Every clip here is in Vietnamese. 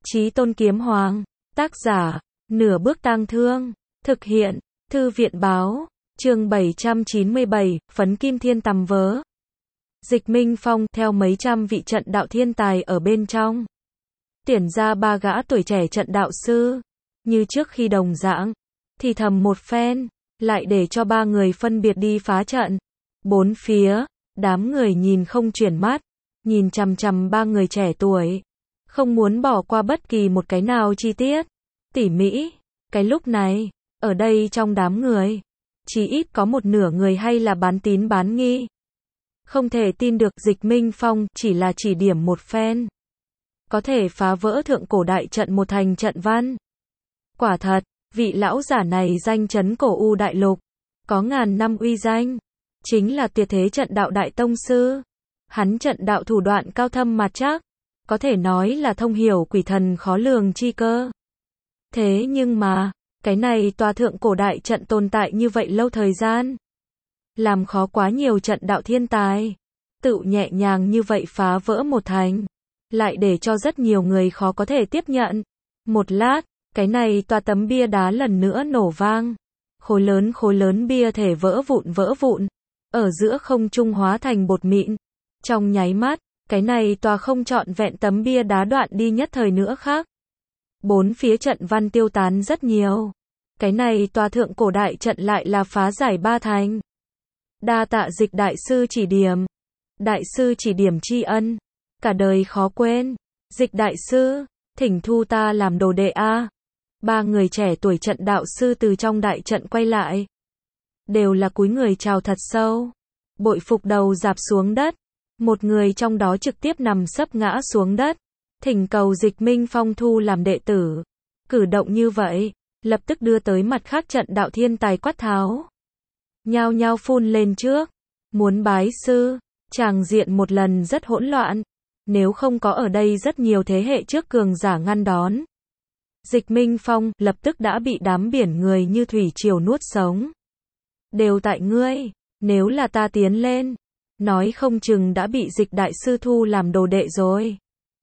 Chí Tôn Kiếm Hoàng, tác giả, Nửa Bước Tang Thương, thực hiện, Thư viện báo, chương 797, Phấn Kim Thiên Tầm Vớ. Dịch Minh Phong, theo mấy trăm vị trận đạo thiên tài ở bên trong, tuyển ra ba gã tuổi trẻ trận đạo sư, như trước khi đồng dạng, thì thầm một phen, lại để cho ba người phân biệt đi phá trận. Bốn phía, đám người nhìn không chuyển mắt, nhìn chằm chằm ba người trẻ tuổi, không muốn bỏ qua bất kỳ một cái nào chi tiết, tỉ mỉ. Cái lúc này, ở đây trong đám người, chỉ ít có một nửa người hay là bán tín bán nghi. Không thể tin được Dịch Minh Phong chỉ là chỉ điểm một phen, có thể phá vỡ thượng cổ đại trận một thành trận văn. Quả thật, vị lão giả này danh chấn cổ U đại lục, có ngàn năm uy danh, chính là tuyệt thế trận đạo đại tông sư. Hắn trận đạo thủ đoạn cao thâm mặt chắc, có thể nói là thông hiểu quỷ thần khó lường chi cơ. Thế nhưng mà, cái này tòa thượng cổ đại trận tồn tại như vậy lâu thời gian, làm khó quá nhiều trận đạo thiên tài. Tự nhẹ nhàng như vậy phá vỡ một thành, lại để cho rất nhiều người khó có thể tiếp nhận. Một lát, cái này tòa tấm bia đá lần nữa nổ vang. Khối lớn bia thể vỡ vụn, ở giữa không trung hóa thành bột mịn. Trong nháy mắt, cái này tòa không trọn vẹn tấm bia đá đoạn đi nhất thời nữa khác. Bốn phía trận văn tiêu tán rất nhiều. Cái này tòa thượng cổ đại trận lại là phá giải ba thành. Đa tạ Dịch đại sư chỉ điểm. Đại sư chỉ điểm tri ân, cả đời khó quên. Dịch đại sư, thỉnh thu ta làm đồ đệ a. Ba người trẻ tuổi trận đạo sư từ trong đại trận quay lại, đều là cúi người chào thật sâu, bội phục đầu rạp xuống đất. Một người trong đó trực tiếp nằm sấp ngã xuống đất, thỉnh cầu Dịch Minh Phong thu làm đệ tử. Cử động như vậy, lập tức đưa tới mặt khác trận đạo thiên tài quát tháo, nhao nhao phun lên trước, muốn bái sư. Tràng diện một lần rất hỗn loạn, nếu không có ở đây rất nhiều thế hệ trước cường giả ngăn đón, Dịch Minh Phong lập tức đã bị đám biển người như thủy triều nuốt sống. Đều tại ngươi, nếu là ta tiến lên, nói không chừng đã bị Dịch đại sư thu làm đồ đệ rồi.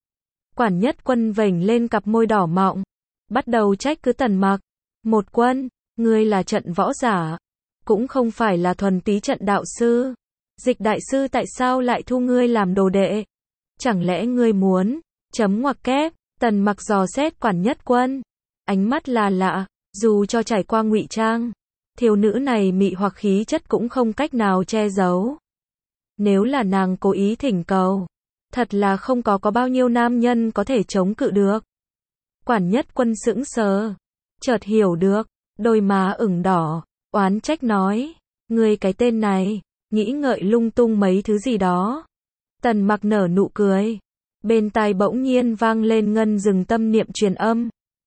Quản Nhất Quân vểnh lên cặp môi đỏ mọng, bắt đầu trách cứ Tần Mặc. Một Quân, ngươi là trận võ giả, cũng không phải là thuần túy trận đạo sư. Dịch đại sư tại sao lại thu ngươi làm đồ đệ? Chẳng lẽ ngươi muốn chấm ngoặc kép? Tần Mặc dò xét Quản Nhất Quân, ánh mắt là lạ, dù cho trải qua ngụy trang, thiếu nữ này mị hoặc khí chất cũng không cách nào che giấu. Nếu là nàng cố ý thỉnh cầu, thật là không có bao nhiêu nam nhân có thể chống cự được. Quản Nhất Quân sững sờ, chợt hiểu được, đôi má ửng đỏ, oán trách nói, ngươi cái tên này, nghĩ ngợi lung tung mấy thứ gì đó. Tần Mặc nở nụ cười, bên tai bỗng nhiên vang lên Ngân Dừng tâm niệm truyền âm.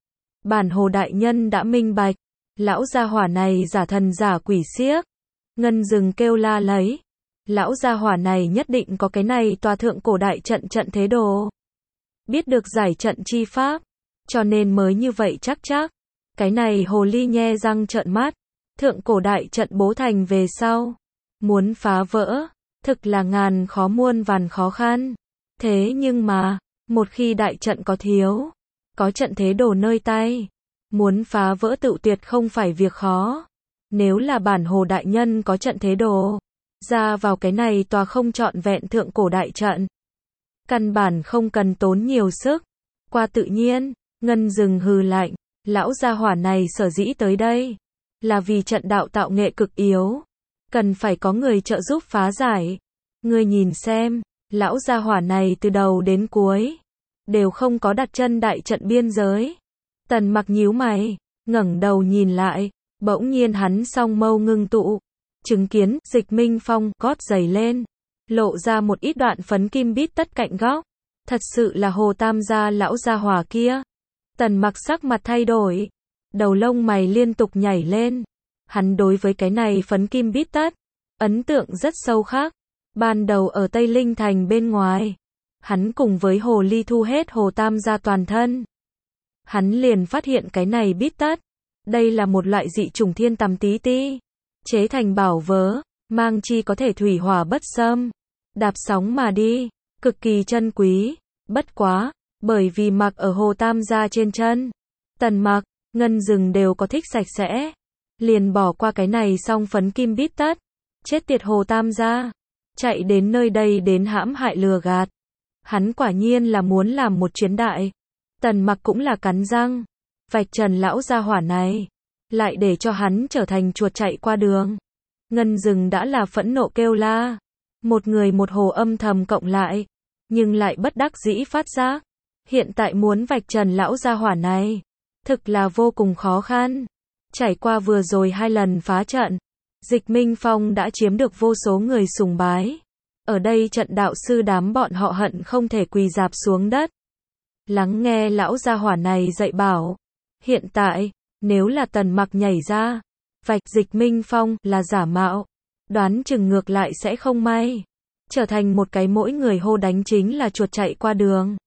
Bản Hồ đại nhân đã minh bạch, lão gia hỏa này giả thần giả quỷ xiếc. Ngân Dừng kêu la lấy, lão gia hỏa này nhất định có cái này tòa thượng cổ đại trận trận thế đồ, biết được giải trận chi pháp, cho nên mới như vậy chắc. Cái này hồ ly nhe răng trợn mắt, thượng cổ đại trận bố thành về sau, muốn phá vỡ, thực là ngàn khó muôn vàn khó khăn. Thế nhưng mà, một khi đại trận có thiếu, có trận thế đồ nơi tay, muốn phá vỡ tự tuyệt không phải việc khó. Nếu là bản Hồ đại nhân có trận thế đồ, ra vào cái này tòa không trọn vẹn thượng cổ đại trận, căn bản không cần tốn nhiều sức, qua tự nhiên. Ngân Dừng hừ lạnh, lão gia hỏa này sở dĩ tới đây, là vì trận đạo tạo nghệ cực yếu, cần phải có người trợ giúp phá giải. Ngươi nhìn xem, lão gia hỏa này từ đầu đến cuối, đều không có đặt chân đại trận biên giới. Tần Mặc nhíu mày, ngẩng đầu nhìn lại, bỗng nhiên hắn song mâu ngưng tụ, chứng kiến Dịch Minh Phong gót giày lên, lộ ra một ít đoạn phấn kim bít tất cạnh góc. Thật sự là Hồ Tam gia lão gia hỏa kia. Tần Mặc sắc mặt thay đổi, đầu lông mày liên tục nhảy lên. Hắn đối với cái này phấn kim bít tất, ấn tượng rất sâu khác. Ban đầu ở Tây Linh Thành bên ngoài, hắn cùng với Hồ Ly thu hết Hồ Tam gia toàn thân. Hắn liền phát hiện cái này bít tất, đây là một loại dị chủng thiên tầm tí ti, chế thành bảo vớ, mang chi có thể thủy hỏa bất xâm, đạp sóng mà đi, cực kỳ chân quý. Bất quá, Bởi vì mặc ở Hồ Tam gia trên chân, Tần Mặc, Ngân Dừng đều có thích sạch sẽ. Liền bỏ qua cái này xong phấn kim bít tất. Chết tiệt Hồ Tam gia. Chạy đến nơi đây đến hãm hại lừa gạt. Hắn quả nhiên là muốn làm một chuyến đại. Tần Mặc cũng là cắn răng. Vạch trần lão gia hỏa này. Lại để cho hắn trở thành chuột chạy qua đường. Ngân Dừng đã là phẫn nộ kêu la. Một người một hồ âm thầm cộng lại. Nhưng lại bất đắc dĩ phát giác. Hiện tại muốn vạch trần lão gia hỏa này. Thực là vô cùng khó khăn. Trải qua vừa rồi 2 lần phá trận. Dịch Minh Phong đã chiếm được vô số người sùng bái. Ở đây trận đạo sư đám bọn họ hận không thể quỳ rạp xuống đất. Lắng nghe lão gia hỏa này dạy bảo. Hiện tại, nếu là Tần Mặc nhảy ra, vạch Dịch Minh Phong là giả mạo, đoán chừng ngược lại sẽ không may. Trở thành một cái mỗi người hô đánh chính là chuột chạy qua đường.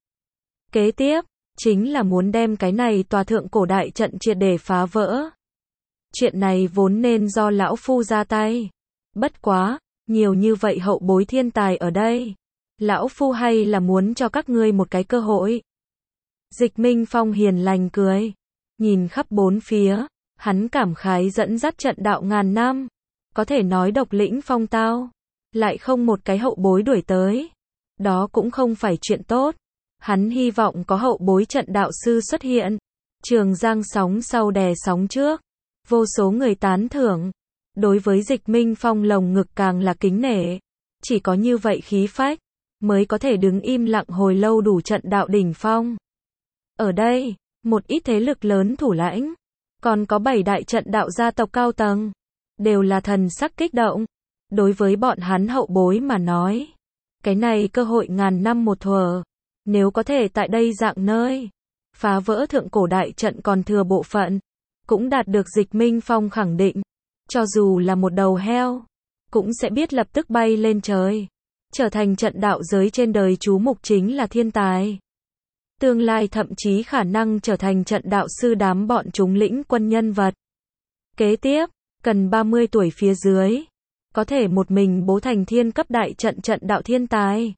Kế tiếp, chính là muốn đem cái này tòa thượng cổ đại trận triệt để phá vỡ. Chuyện này vốn nên do lão phu ra tay. Bất quá, nhiều như vậy hậu bối thiên tài ở đây. Lão phu hay là muốn cho các ngươi một cái cơ hội. Dịch Minh Phong hiền lành cười. Nhìn khắp bốn phía, hắn cảm khái dẫn dắt trận đạo ngàn năm. Có thể nói độc lĩnh phong tao. Lại không một cái hậu bối đuổi tới. Đó cũng không phải chuyện tốt. Hắn hy vọng có hậu bối trận đạo sư xuất hiện. Trường Giang sóng sau đè sóng trước. Vô số người tán thưởng. Đối với Dịch Minh Phong lồng ngực càng là kính nể. Chỉ có như vậy khí phách, mới có thể đứng im lặng hồi lâu đủ trận đạo đỉnh phong. Ở đây, một ít thế lực lớn thủ lãnh, còn có 7 đại trận đạo gia tộc cao tầng, đều là thần sắc kích động. Đối với bọn hắn hậu bối mà nói, cái này cơ hội ngàn năm một thuở. Nếu có thể tại đây dạng nơi, phá vỡ thượng cổ đại trận còn thừa bộ phận, cũng đạt được Dịch Minh Phong khẳng định. Cho dù là một đầu heo, cũng sẽ biết lập tức bay lên trời. Trở thành trận đạo giới trên đời chú mục chính là thiên tài. Tương lai thậm chí khả năng trở thành trận đạo sư đám bọn chúng lĩnh quân nhân vật. Kế tiếp, cần 30 tuổi phía dưới. Có thể một mình bố thành thiên cấp đại trận trận đạo thiên tài.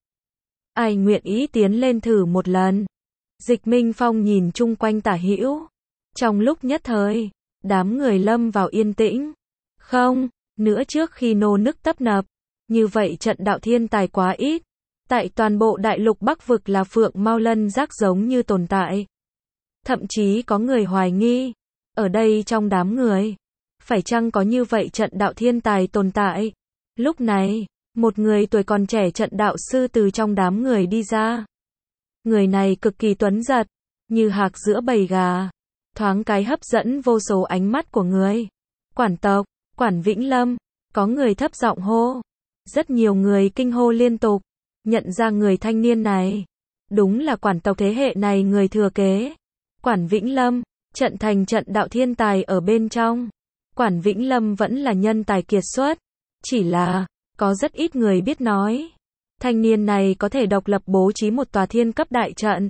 Ai nguyện ý tiến lên thử một lần. Dịch Minh Phong nhìn chung quanh tả hữu. Trong lúc nhất thời, đám người lâm vào yên tĩnh. Không, nữa trước khi nô nức tấp nập. Như vậy trận đạo thiên tài quá ít. Tại toàn bộ đại lục Bắc vực là phượng mao lân giác giống như tồn tại. Thậm chí có người hoài nghi. Ở đây trong đám người, phải chăng có như vậy trận đạo thiên tài tồn tại? Lúc này, một người tuổi còn trẻ trận đạo sư từ trong đám người đi ra. Người này cực kỳ tuấn giật, như hạc giữa bầy gà. Thoáng cái hấp dẫn vô số ánh mắt của người. Quản tộc, Quản Vĩnh Lâm, có người thấp giọng hô. Rất nhiều người kinh hô liên tục, nhận ra người thanh niên này. Đúng là quản tộc thế hệ này người thừa kế. Quản Vĩnh Lâm, trận thành trận đạo thiên tài ở bên trong. Quản Vĩnh Lâm vẫn là nhân tài kiệt xuất. Chỉ là, có rất ít người biết nói. Thanh niên này có thể độc lập bố trí một tòa thiên cấp đại trận.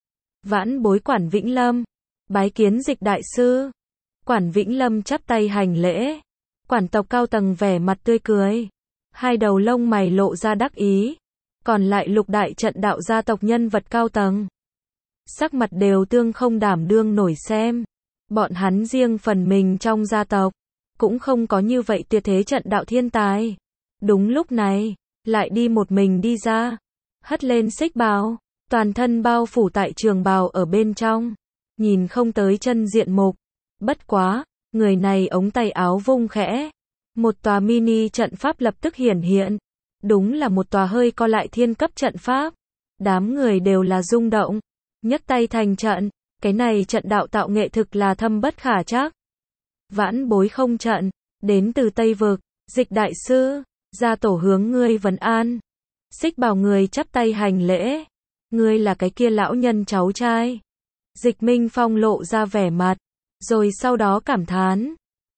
Vãn bối Quản Vĩnh Lâm, bái kiến Dịch đại sư. Quản Vĩnh Lâm chắp tay hành lễ. Quản tộc cao tầng vẻ mặt tươi cười. Hai đầu lông mày lộ ra đắc ý. Còn lại lục đại trận đạo gia tộc nhân vật cao tầng. Sắc mặt đều tương không đảm đương nổi xem. Bọn hắn riêng phần mình trong gia tộc. Cũng không có như vậy tuyệt thế trận đạo thiên tài. Đúng lúc này, lại đi một mình đi ra. Hất lên xích bào. Toàn thân bao phủ tại trường bào ở bên trong. Nhìn không tới chân diện mục. Bất quá, người này ống tay áo vung khẽ. Một tòa mini trận pháp lập tức hiển hiện. Đúng là một tòa hơi co lại thiên cấp trận pháp. Đám người đều là rung động. Nhấc tay thành trận. Cái này trận đạo tạo nghệ thực là thâm bất khả trắc. Vãn bối không trận. Đến từ Tây Vực. Dịch đại sư. Gia tổ hướng ngươi vấn an. Xích bào người chắp tay hành lễ. Ngươi là cái kia lão nhân cháu trai. Dịch Minh Phong lộ ra vẻ mặt. Rồi sau đó cảm thán.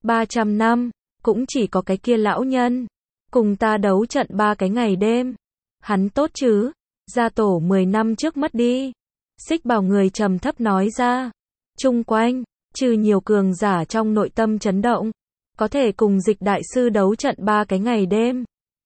300 năm. Cũng chỉ có cái kia lão nhân. Cùng ta đấu trận 3 cái ngày đêm. Hắn tốt chứ. Gia tổ 10 năm trước mất đi. Xích bào người trầm thấp nói ra. Chung quanh, trừ nhiều cường giả trong nội tâm chấn động. Có thể cùng Dịch đại sư đấu trận 3 cái ngày đêm.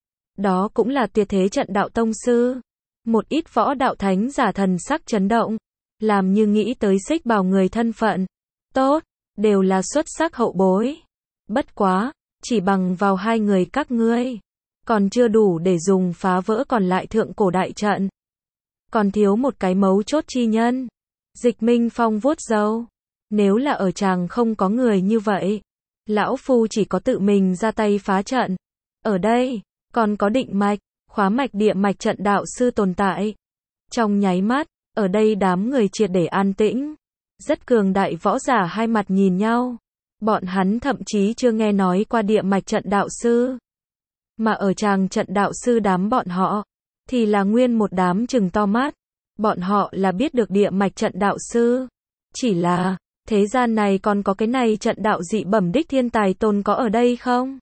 Đó cũng là tuyệt thế trận đạo tông sư. Một ít võ đạo thánh giả thần sắc chấn động. làm như nghĩ tới Xích Bào người thân phận tốt, đều là xuất sắc hậu bối. Bất quá, chỉ bằng vào hai người các ngươi, còn chưa đủ để dùng phá vỡ còn lại thượng cổ đại trận. Còn thiếu một cái mấu chốt chi nhân. Dịch Minh Phong vuốt râu. Nếu là ở chàng không có người như vậy, lão phu chỉ có tự mình ra tay phá trận. Ở đây, còn có định mạch, khóa mạch địa mạch trận đạo sư tồn tại. Trong nháy mắt, ở đây đám người triệt để an tĩnh. Rất cường đại võ giả hai mặt nhìn nhau. Bọn hắn thậm chí chưa nghe nói qua địa mạch trận đạo sư. Mà ở chàng trận đạo sư đám bọn họ, thì là nguyên một đám trừng to mắt. Bọn họ là biết được địa mạch trận đạo sư. Chỉ là, thế gian này còn có cái này trận đạo dị bẩm đích thiên tài tồn có ở đây không?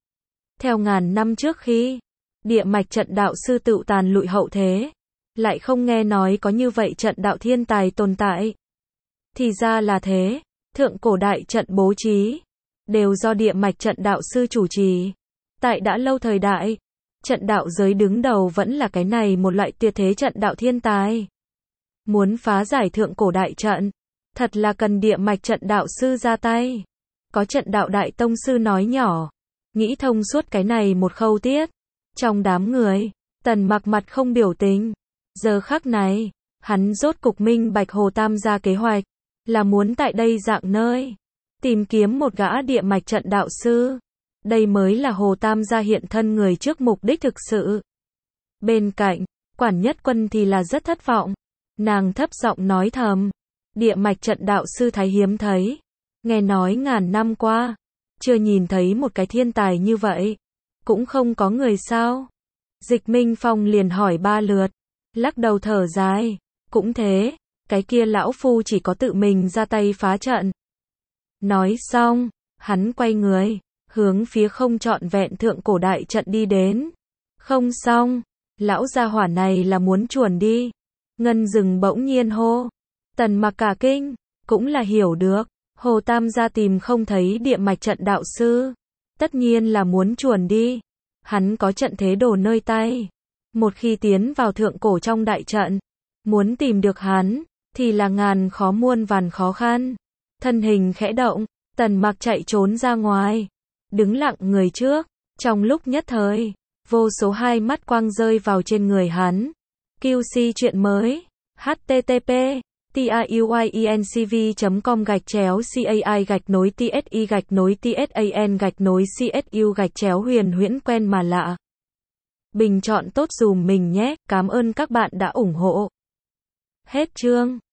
Theo ngàn năm trước khi, địa mạch trận đạo sư tựu tàn lụi hậu thế, lại không nghe nói có như vậy trận đạo thiên tài tồn tại. Thì ra là thế, thượng cổ đại trận bố trí, đều do địa mạch trận đạo sư chủ trì. Tại đã lâu thời đại, trận đạo giới đứng đầu vẫn là cái này một loại tuyệt thế trận đạo thiên tài. Muốn phá giải thượng cổ đại trận, thật là cần địa mạch trận đạo sư ra tay. Có trận đạo đại tông sư nói nhỏ, nghĩ thông suốt cái này một khâu tiết. Trong đám người, Tần Mặc mặt không biểu tình. Giờ khắc này, hắn rốt cục minh bạch Hồ Tam gia kế hoạch, là muốn tại đây dạng nơi, tìm kiếm một gã địa mạch trận đạo sư. Đây mới là Hồ Tam gia hiện thân người trước mục đích thực sự. Bên cạnh, Quản Nhất Quân thì là rất thất vọng. Nàng thấp giọng nói thầm, địa mạch trận đạo sư thái hiếm thấy. Nghe nói ngàn năm qua, chưa nhìn thấy một cái thiên tài như vậy. Cũng không có người sao. Dịch Minh Phong liền hỏi ba lượt, lắc đầu thở dài. Cũng thế, cái kia lão phu chỉ có tự mình ra tay phá trận. Nói xong, hắn quay người, hướng phía không trọn vẹn thượng cổ đại trận đi đến. Không xong, lão gia hỏa này là muốn chuồn đi. Ngân Dừng bỗng nhiên hô. Tần Mặc cả kinh, cũng là hiểu được, Hồ Tam gia tìm không thấy địa mạch trận đạo sư, tất nhiên là muốn chuồn đi. Hắn có trận thế đồ nơi tay, một khi tiến vào thượng cổ trong đại trận, muốn tìm được hắn, thì là ngàn khó muôn vàn khó khăn. Thân hình khẽ động, Tần Mặc chạy trốn ra ngoài, đứng lặng người trước. Trong lúc nhất thời, vô số hai mắt quang rơi vào trên người hắn. QC chuyện mới. http://tiyuincv.com/cai-tsi-tsan-tsan-huyền huyễn quen mà lạ. Bình chọn tốt dùm mình nhé, cảm ơn các bạn đã ủng hộ. Hết chương.